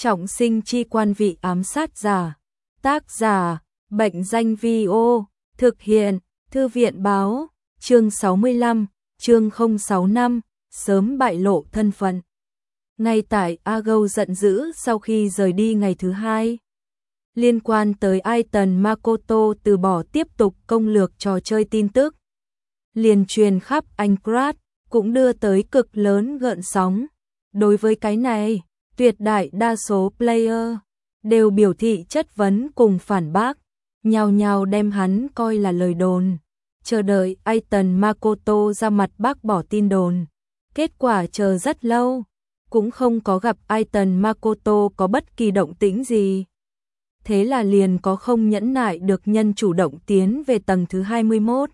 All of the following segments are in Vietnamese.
Trọng sinh chi quan vị ám sát giả. Tác giả, Bệnh danh Vi-ô. Thực hiện, Thư viện báo. Chương 65, chương 065, sớm bại lộ thân phận. Ngay tại Agou giận dữ sau khi rời đi ngày thứ hai. Liên quan tới Aiton Makoto từ bỏ tiếp tục công lược trò chơi tin tức. Liền truyền khắp Aincrad, cũng đưa tới cực lớn gợn sóng. Đối với cái này, tuyệt đại đa số player đều biểu thị chất vấn cùng phản bác, nhao nhao đem hắn coi là lời đồn, chờ đợi Aiton Makoto ra mặt bác bỏ tin đồn. Kết quả chờ rất lâu, cũng không có gặp Aiton Makoto có bất kỳ động tĩnh gì. Thế là liền có không nhẫn nại được nhân chủ động tiến về tầng thứ 21.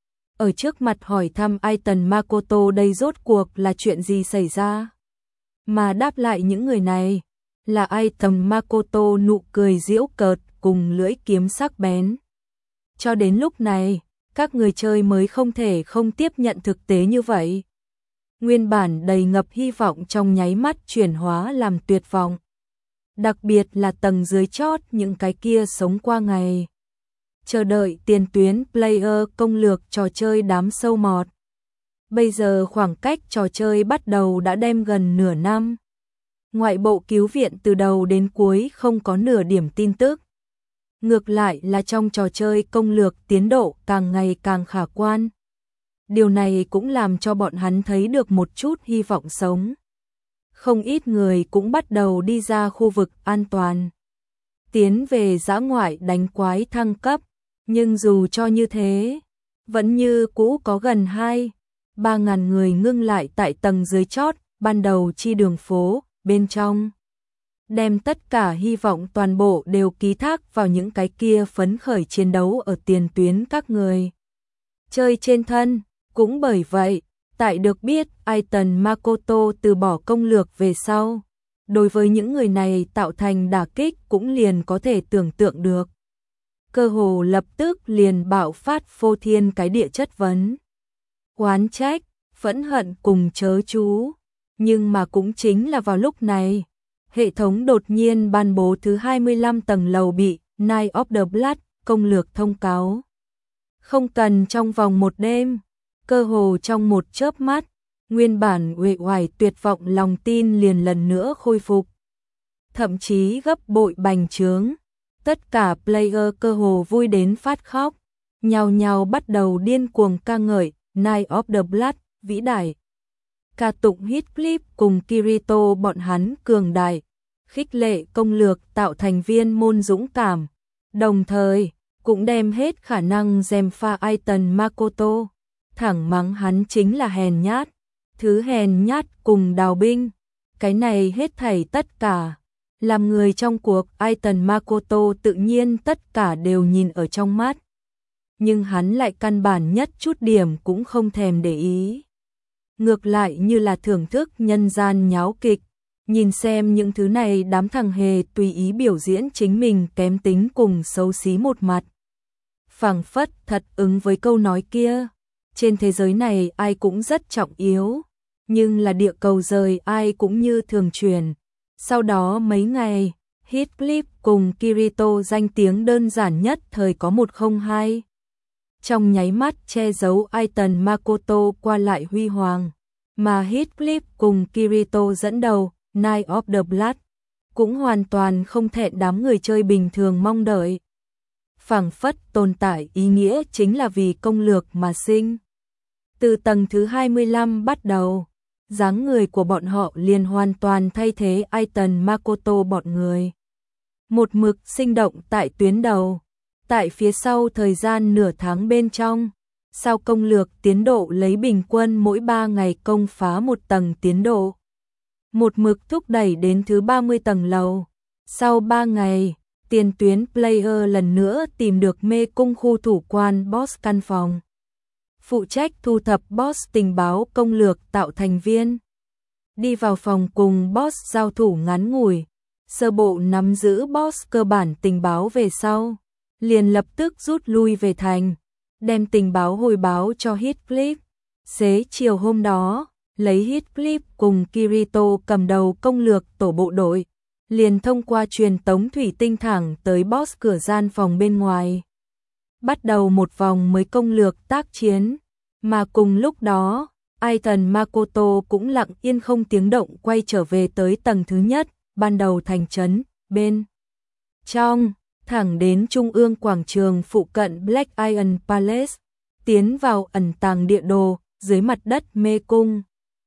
Ở trước mặt hỏi thăm Aiton Makoto đây rốt cuộc là chuyện gì xảy ra. Mà đáp lại những người này là Aiton Makoto nụ cười giễu cợt cùng lưỡi kiếm sắc bén. Cho đến lúc này, các người chơi mới không thể không tiếp nhận thực tế như vậy. Nguyên bản đầy ngập hy vọng trong nháy mắt chuyển hóa làm tuyệt vọng. Đặc biệt là tầng dưới chót những cái kia sống qua ngày chờ đợi tiền tuyến player công lược trò chơi đám sâu mọt. Bây giờ khoảng cách trò chơi bắt đầu đã đem gần nửa năm. Ngoại bộ cứu viện từ đầu đến cuối không có nửa điểm tin tức. Ngược lại là trong trò chơi công lược tiến độ càng ngày càng khả quan. Điều này cũng làm cho bọn hắn thấy được một chút hy vọng sống. Không ít người cũng bắt đầu đi ra khu vực an toàn, tiến về dã ngoại đánh quái thăng cấp, nhưng dù cho như thế, vẫn như cũ có gần 2-3 ngàn người ngưng lại tại tầng dưới chót, ban đầu chi đường phố, bên trong. Đem tất cả hy vọng toàn bộ đều ký thác vào những cái kia phấn khởi chiến đấu ở tiền tuyến các người chơi trên thân. Cũng bởi vậy, tại được biết Aiton Makoto từ bỏ công lược về sau, đối với những người này tạo thành đả kích cũng liền có thể tưởng tượng được. Cơ hồ lập tức liền bạo phát phô thiên cái địa chất vấn, oán trách, phẫn hận cùng chớ chú. Nhưng mà cũng chính là vào lúc này, hệ thống đột nhiên ban bố thứ 25 tầng lầu bị Night of the Blood công lược thông cáo. Không cần trong vòng một đêm, cơ hồ trong một chớp mắt, nguyên bản uể oải tuyệt vọng lòng tin liền lần nữa khôi phục. Thậm chí gấp bội bành trướng, tất cả player cơ hồ vui đến phát khóc, nhao nhao bắt đầu điên cuồng ca ngợi Night of the Blood vĩ đại. Ca tụng Heathcliff cùng Kirito bọn hắn cường đại, khích lệ công lược tạo thành viên môn dũng cảm, đồng thời cũng đem hết khả năng gièm pha Aiton Makoto, thẳng mắng hắn chính là hèn nhát, thứ hèn nhát cùng đào binh. Cái này hết thảy tất cả, làm người trong cuộc Aiton Makoto tự nhiên tất cả đều nhìn ở trong mắt. Nhưng hắn lại căn bản nhất chút điểm cũng không thèm để ý. Ngược lại như là thưởng thức nhân gian nháo kịch, nhìn xem những thứ này đám thằng hề tùy ý biểu diễn chính mình kém tính cùng xấu xí một mặt. Phảng phất thật ứng với câu nói kia, trên thế giới này ai cũng rất trọng yếu, nhưng là địa cầu rời ai cũng như thường truyền. Sau đó mấy ngày, Heathcliff cùng Kirito danh tiếng đơn giản nhất thời có 102. Trong nháy mắt che giấu Aiton Makoto qua lại huy hoàng, mà Heathcliff cùng Kirito dẫn đầu Night of the Blood cũng hoàn toàn không thẹn đám người chơi bình thường mong đợi. Phảng phất tồn tại ý nghĩa chính là vì công lược mà sinh. Từ tầng thứ 25 bắt đầu, dáng người của bọn họ liền hoàn toàn thay thế Aiton Makoto bọn người. Một mực sinh động tại tuyến đầu, tại phía sau thời gian nửa tháng bên trong, sau công lược tiến độ lấy bình quân mỗi 3 ngày công phá một tầng tiến độ. Một mực thúc đẩy đến thứ 30 tầng lầu. Sau 3 ngày, tiền tuyến player lần nữa tìm được mê cung khu thủ quan boss căn phòng. Phụ trách thu thập boss tình báo công lược tạo thành viên. Đi vào phòng cùng boss giao thủ ngắn ngủi, sơ bộ nắm giữ boss cơ bản tình báo về sau, liền lập tức rút lui về thành, đem tình báo hồi báo cho Heathcliff. Xế chiều hôm đó, lấy Heathcliff cùng Kirito cầm đầu công lược tổ bộ đội, liền thông qua truyền tống thủy tinh thẳng tới boss cửa gian phòng bên ngoài. Bắt đầu một vòng mới công lược tác chiến, mà cùng lúc đó, Aiton Makoto cũng lặng yên không tiếng động quay trở về tới tầng thứ nhất, ban đầu thành trấn, bên trong, thẳng đến trung ương quảng trường phụ cận Black Iron Palace, tiến vào ẩn tàng địa đồ, dưới mặt đất mê cung.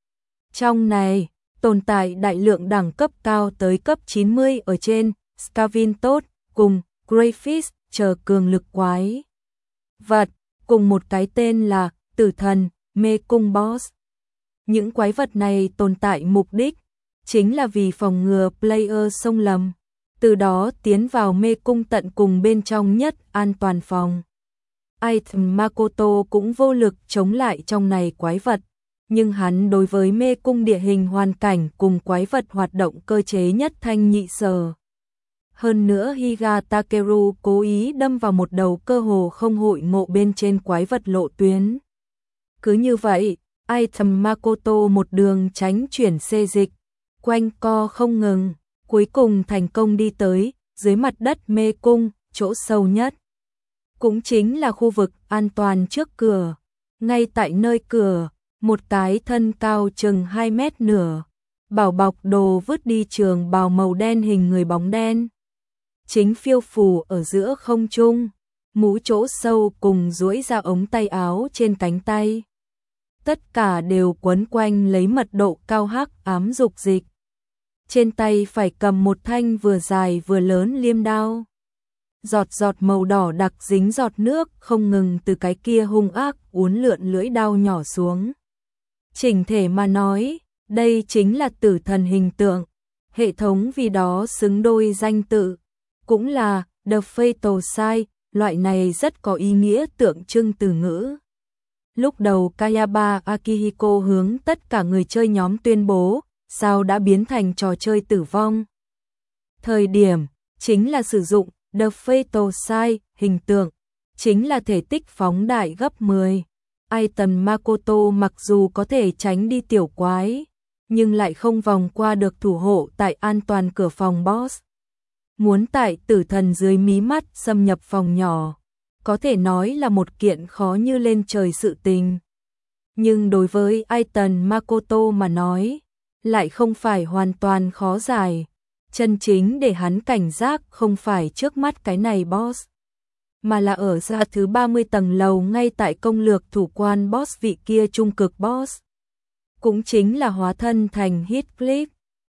Trong này, tồn tại đại lượng đẳng cấp cao tới cấp 90 ở trên, Scavintos, cùng Greyfish, chờ cường lực quái vật, cùng một cái tên là Tử Thần, mê cung boss. Những quái vật này tồn tại mục đích, chính là vì phòng ngừa player xông lầm, từ đó tiến vào mê cung tận cùng bên trong nhất an toàn phòng. Aiton Makoto cũng vô lực chống lại trong này quái vật, nhưng hắn đối với mê cung địa hình hoàn cảnh cùng quái vật hoạt động cơ chế nhất thanh nhị sở. Hơn nữa Higa Takeru cố ý đâm vào một đầu cơ hồ không hội ngộ bên trên quái vật lộ tuyến. Cứ như vậy, Aiton Makoto một đường tránh chuyển xê dịch, quanh co không ngừng, cuối cùng thành công đi tới dưới mặt đất mê cung, chỗ sâu nhất. Cũng chính là khu vực an toàn trước cửa. Ngay tại nơi cửa, một cái thân cao chừng 2 mét nửa, bảo bọc đồ vứt đi trường bào màu đen hình người bóng đen. Chính phiêu phù ở giữa không trung, mũ chỗ sâu cùng duỗi ra ống tay áo trên cánh tay. Tất cả đều quấn quanh lấy mật độ cao hắc ám dục dịch. Trên tay phải cầm một thanh vừa dài vừa lớn liêm đao. Giọt giọt màu đỏ đặc dính giọt nước không ngừng từ cái kia hung ác uốn lượn lưỡi đao nhỏ xuống. Chỉnh thể mà nói, đây chính là tử thần hình tượng. Hệ thống vì đó xứng đôi danh tự, cũng là The Fatal Sign, loại này rất có ý nghĩa tượng trưng từ ngữ. Lúc đầu Kayaba Akihiko hướng tất cả người chơi nhóm tuyên bố, sao đã biến thành trò chơi tử vong. Thời điểm, chính là sử dụng The Fatal Sign, hình tượng, chính là thể tích phóng đại gấp 10. Aiton Makoto mặc dù có thể tránh đi tiểu quái, nhưng lại không vòng qua được thủ hộ tại an toàn cửa phòng boss. Muốn tại tử thần dưới mí mắt xâm nhập phòng nhỏ, có thể nói là một kiện khó như lên trời sự tình. Nhưng đối với Aiton Makoto mà nói, lại không phải hoàn toàn khó giải. Chân chính để hắn cảnh giác không phải trước mắt cái này boss, mà là ở ra thứ 30 tầng lầu ngay tại công lược thủ quan boss vị kia trung cực boss. Cũng chính là hóa thân thành Heathcliff,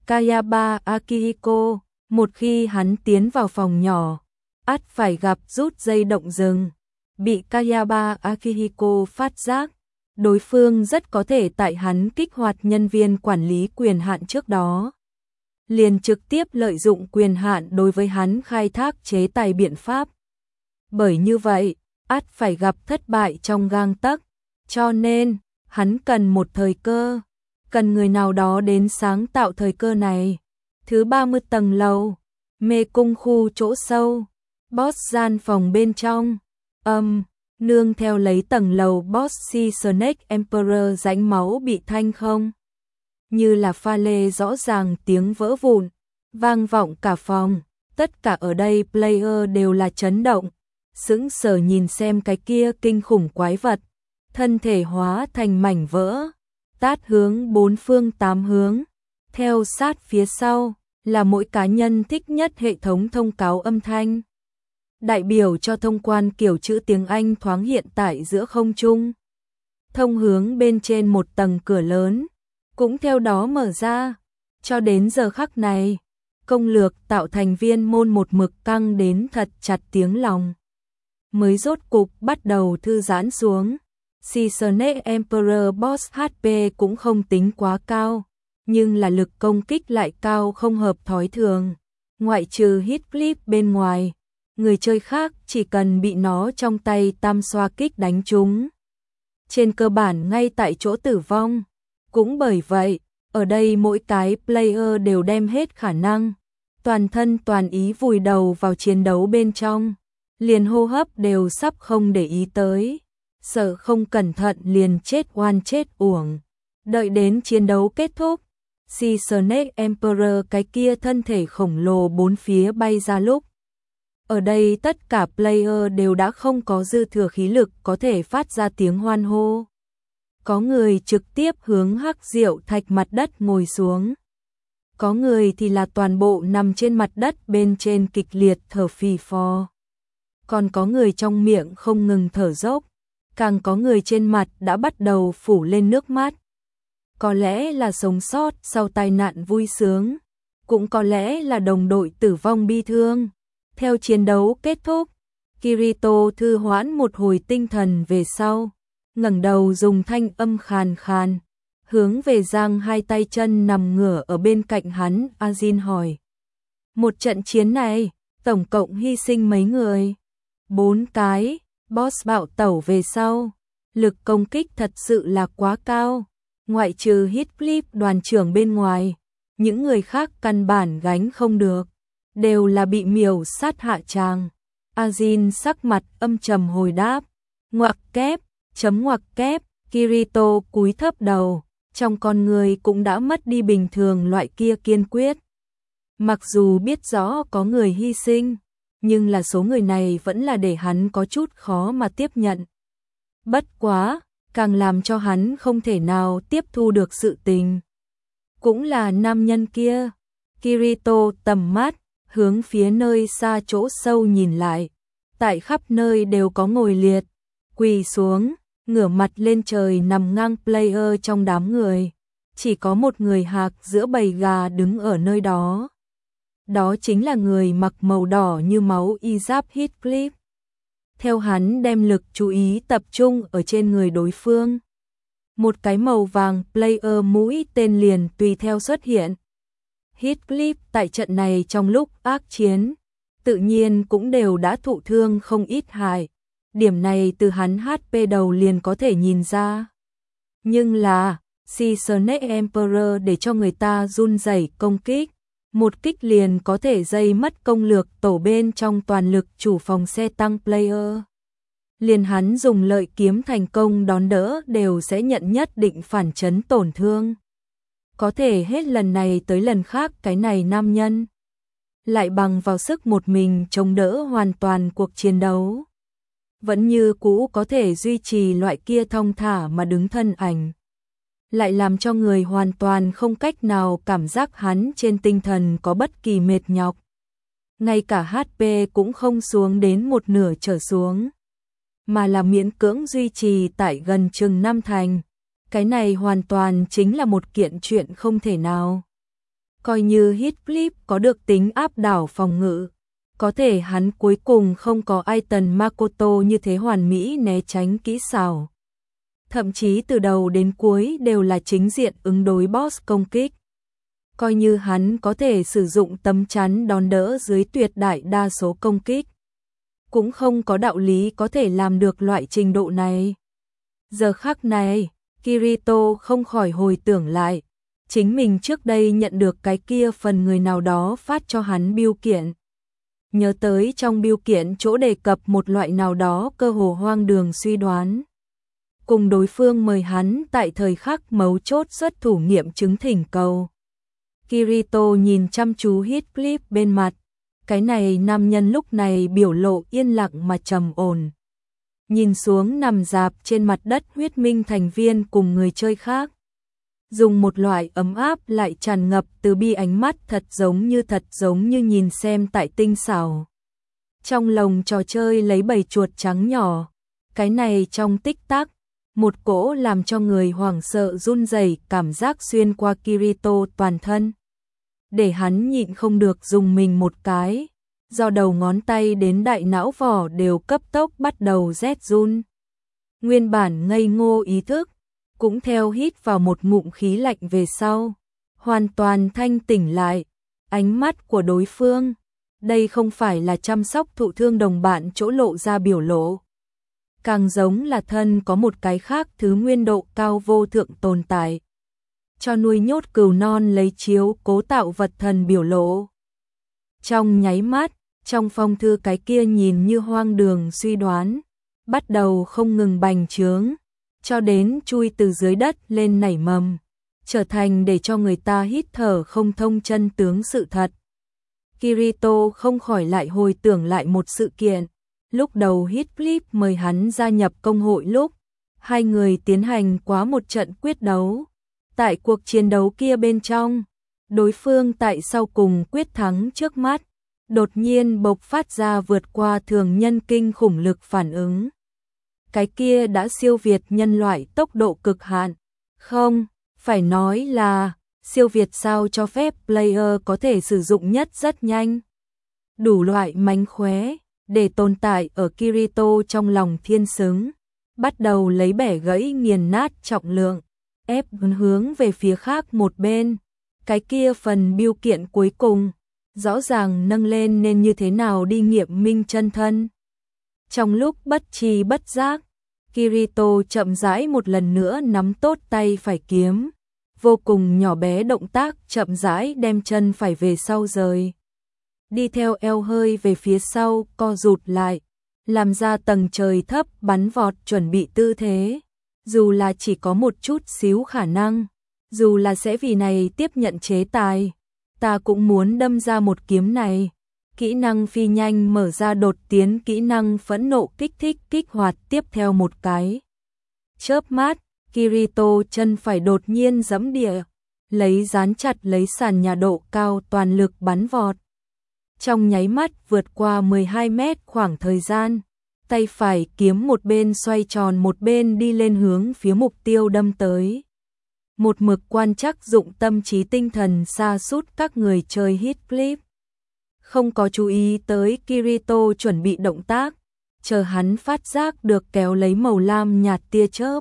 Kayaba Akihiko, một khi hắn tiến vào phòng nhỏ, ắt phải gặp rút dây động rừng. Bị Kayaba Akihiko phát giác, đối phương rất có thể tại hắn kích hoạt nhân viên quản lý quyền hạn trước đó, liền trực tiếp lợi dụng quyền hạn đối với hắn khai thác chế tài biện pháp. Bởi như vậy, ắt phải gặp thất bại trong gang tấc, cho nên, hắn cần một thời cơ, cần người nào đó đến sáng tạo thời cơ này. Thứ 30 tầng lầu, mê cung khu chỗ sâu, boss gian phòng bên trong, nương theo lấy tầng lầu boss si Snake Emperor rãnh máu bị thanh không. Như là pha lê rõ ràng tiếng vỡ vụn, vang vọng cả phòng, tất cả ở đây player đều là chấn động, sững sờ nhìn xem cái kia kinh khủng quái vật, thân thể hóa thành mảnh vỡ, tát hướng bốn phương tám hướng, theo sát phía sau là mỗi cá nhân thích nhất hệ thống thông cáo âm thanh. Đại biểu cho thông quan kiểu chữ tiếng Anh thoáng hiện tại giữa không trung. Thông hướng bên trên một tầng cửa lớn, cũng theo đó mở ra. Cho đến giờ khắc này, công lược tạo thành viên môn một mực căng đến thật chặt tiếng lòng. Mới rốt cục bắt đầu thư giãn xuống. Snake Emperor boss HP cũng không tính quá cao, nhưng là lực công kích lại cao không hợp thói thường. Ngoại trừ Heathcliff bên ngoài, người chơi khác chỉ cần bị nó trong tay tam xoa kích đánh trúng, trên cơ bản ngay tại chỗ tử vong. Cũng bởi vậy, ở đây mỗi cái player đều đem hết khả năng, toàn thân toàn ý vùi đầu vào chiến đấu bên trong, liền hô hấp đều sắp không để ý tới, sợ không cẩn thận liền chết oan chết uổng. Đợi đến chiến đấu kết thúc, Sea Snake Emperor cái kia thân thể khổng lồ bốn phía bay ra lúc. Ở đây tất cả player đều đã không có dư thừa khí lực có thể phát ra tiếng hoan hô. Có người trực tiếp hướng hắc diệu thạch mặt đất ngồi xuống. Có người thì là toàn bộ nằm trên mặt đất bên trên kịch liệt thở phì phò. Còn có người trong miệng không ngừng thở dốc. Càng có người trên mặt đã bắt đầu phủ lên nước mắt. Có lẽ là sống sót sau tai nạn vui sướng. Cũng có lẽ là đồng đội tử vong bi thương. Theo chiến đấu kết thúc, Kirito thư hoãn một hồi tinh thần về sau. Ngẩng đầu dùng thanh âm khàn khàn. Hướng về Giang hai tay chân nằm ngửa ở bên cạnh hắn, Ajin hỏi. Một trận chiến này, tổng cộng hy sinh mấy người? 4 cái, boss bạo tẩu về sau. Lực công kích thật sự là quá cao. Ngoại trừ Heathcliff đoàn trưởng bên ngoài, những người khác căn bản gánh không được. Đều là bị miểu sát hạ tràng. Ajin sắc mặt âm trầm hồi đáp. Ngoặc kép, chấm ngoặc kép, Kirito cúi thấp đầu. Trong con người cũng đã mất đi bình thường loại kia kiên quyết. Mặc dù biết rõ có người hy sinh, nhưng là số người này vẫn là để hắn có chút khó mà tiếp nhận. Bất quá, càng làm cho hắn không thể nào tiếp thu được sự tình. Cũng là nam nhân kia. Kirito tầm mắt, hướng phía nơi xa chỗ sâu nhìn lại. Tại khắp nơi đều có ngồi liệt, quỳ xuống, ngửa mặt lên trời nằm ngang player trong đám người. Chỉ có một người hạc giữa bầy gà đứng ở nơi đó. Đó chính là người mặc màu đỏ như máu Isaac Heathcliff. Theo hắn đem lực chú ý tập trung ở trên người đối phương. Một cái màu vàng player mũi tên liền tùy theo xuất hiện. Heathcliff tại trận này trong lúc ác chiến, tự nhiên cũng đều đã thụ thương không ít hại. Điểm này từ hắn HP đầu liền có thể nhìn ra. Nhưng là, Sea Snake Emperor để cho người ta run rẩy công kích. Một kích liền có thể dây mất công lược tổ bên trong toàn lực chủ phòng xe tăng player. Liền hắn dùng lợi kiếm thành công đón đỡ đều sẽ nhận nhất định phản chấn tổn thương. Có thể hết lần này tới lần khác cái này nam nhân lại bằng vào sức một mình chống đỡ hoàn toàn cuộc chiến đấu. Vẫn như cũ có thể duy trì loại kia thong thả mà đứng thân ảnh. Lại làm cho người hoàn toàn không cách nào cảm giác hắn trên tinh thần có bất kỳ mệt nhọc. Ngay cả HP cũng không xuống đến một nửa trở xuống. Mà là miễn cưỡng duy trì tại gần chừng 5 thành. Cái này hoàn toàn chính là một kiện chuyện không thể nào. Coi như Heathcliff có được tính áp đảo phòng ngự. Có thể hắn cuối cùng không có Aiton Makoto như thế hoàn mỹ né tránh kỹ xảo. Thậm chí từ đầu đến cuối đều là chính diện ứng đối boss công kích. Coi như hắn có thể sử dụng tấm chắn đón đỡ dưới tuyệt đại đa số công kích. Cũng không có đạo lý có thể làm được loại trình độ này. Giờ khắc này, Kirito không khỏi hồi tưởng lại. Chính mình trước đây nhận được cái kia phần người nào đó phát cho hắn bưu kiện. Nhớ tới trong bưu kiện chỗ đề cập một loại nào đó cơ hồ hoang đường suy đoán. Cùng đối phương mời hắn tại thời khắc mấu chốt xuất thủ nghiệm chứng thỉnh cầu. Kirito nhìn chăm chú Heathcliff bên mặt. Cái này nam nhân lúc này biểu lộ yên lặng mà trầm ổn. Nhìn xuống nằm dạp trên mặt đất huyết minh thành viên cùng người chơi khác. Dùng một loại ấm áp lại tràn ngập từ bi ánh mắt thật giống như nhìn xem tại tinh xảo. Trong lồng trò chơi lấy bầy chuột trắng nhỏ. Cái này trong tích tắc, một cỗ làm cho người hoảng sợ run rẩy cảm giác xuyên qua Kirito toàn thân. Để hắn nhịn không được dùng mình một cái, do đầu ngón tay đến đại não vỏ đều cấp tốc bắt đầu rét run. Nguyên bản ngây ngô ý thức, cũng theo hít vào một ngụm khí lạnh về sau, hoàn toàn thanh tỉnh lại. Ánh mắt của đối phương, đây không phải là chăm sóc thụ thương đồng bạn chỗ lộ ra biểu lộ. Càng giống là thân có một cái khác thứ nguyên độ cao vô thượng tồn tại. Cho nuôi nhốt cừu non lấy chiếu cố tạo vật thần biểu lộ. Trong nháy mắt, trong phong thư cái kia nhìn như hoang đường suy đoán, bắt đầu không ngừng bành trướng, cho đến chui từ dưới đất lên nảy mầm. trở thành để cho người ta hít thở không thông chân tướng sự thật. Kirito không khỏi lại hồi tưởng lại một sự kiện. Lúc đầu Heathcliff mời hắn gia nhập công hội lúc hai người tiến hành quá một trận quyết đấu. Tại cuộc chiến đấu kia bên trong, đối phương tại sau cùng quyết thắng trước mắt, đột nhiên bộc phát ra vượt qua thường nhân kinh khủng lực phản ứng. Cái kia đã siêu việt nhân loại tốc độ cực hạn. Không, phải nói là siêu việt sao cho phép player có thể sử dụng nhất rất nhanh. Đủ loại mánh khóe để tồn tại ở Kirito trong lòng thiên xứng, bắt đầu lấy bẻ gãy nghiền nát trọng lượng, ép hướng về phía khác một bên. Cái kia phần biêu kiện cuối cùng, rõ ràng nâng lên nên như thế nào đi nghiệm minh chân thân. Trong lúc bất tri bất giác, Kirito chậm rãi một lần nữa nắm tốt tay phải kiếm, vô cùng nhỏ bé động tác chậm rãi đem chân phải về sau rời. Đi theo eo hơi về phía sau, co rụt lại, làm ra tầng trời thấp bắn vọt chuẩn bị tư thế. Dù là chỉ có một chút xíu khả năng, dù là sẽ vì này tiếp nhận chế tài, ta cũng muốn đâm ra một kiếm này. Kỹ năng phi nhanh mở ra đột tiến, kỹ năng phẫn nộ kích thích kích hoạt tiếp theo một cái. Chớp mắt, Kirito chân phải đột nhiên giẫm địa, lấy dán chặt lấy sàn nhà độ cao toàn lực bắn vọt. Trong nháy mắt vượt qua 12 mét khoảng thời gian, tay phải kiếm một bên xoay tròn một bên đi lên hướng phía mục tiêu đâm tới. Một mực quan trắc dụng tâm trí tinh thần sa sút các người chơi Heathcliff. Không có chú ý tới Kirito chuẩn bị động tác, chờ hắn phát giác được kéo lấy màu lam nhạt tia chớp.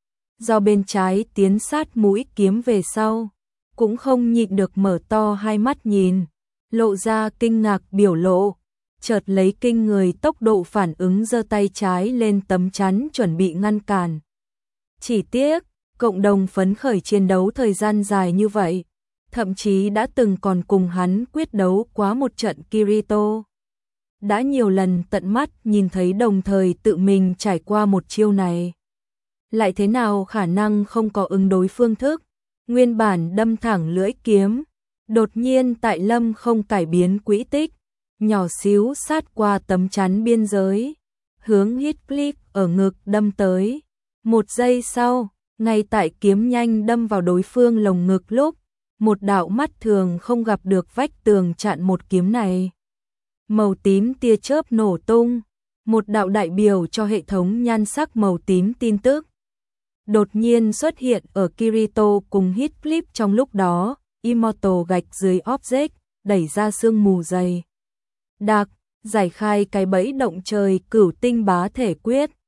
Do bên trái tiến sát mũi kiếm về sau, cũng không nhịn được mở to hai mắt nhìn, lộ ra kinh ngạc biểu lộ, chợt lấy kinh người tốc độ phản ứng giơ tay trái lên tấm chắn chuẩn bị ngăn cản. Chỉ tiếc, cộng đồng phấn khởi chiến đấu thời gian dài như vậy, thậm chí đã từng còn cùng hắn quyết đấu quá một trận Kirito. Đã nhiều lần tận mắt nhìn thấy đồng thời tự mình trải qua một chiêu này. Lại thế nào khả năng không có ứng đối phương thức, nguyên bản đâm thẳng lưỡi kiếm, đột nhiên tại lâm không cải biến quỹ tích, nhỏ xíu sát qua tấm chắn biên giới, hướng Heathcliff ở ngực đâm tới. Một giây sau, ngay tại kiếm nhanh đâm vào đối phương lồng ngực lúc, một đạo mắt thường không gặp được vách tường chặn một kiếm này. Màu tím tia chớp nổ tung, một đạo đại biểu cho hệ thống nhan sắc màu tím tin tức đột nhiên xuất hiện ở Kirito cùng Heathcliff trong lúc đó. Immortal gạch dưới object, đẩy ra sương mù dày đặc, giải khai cái bẫy động trời cửu tinh bá thể quyết.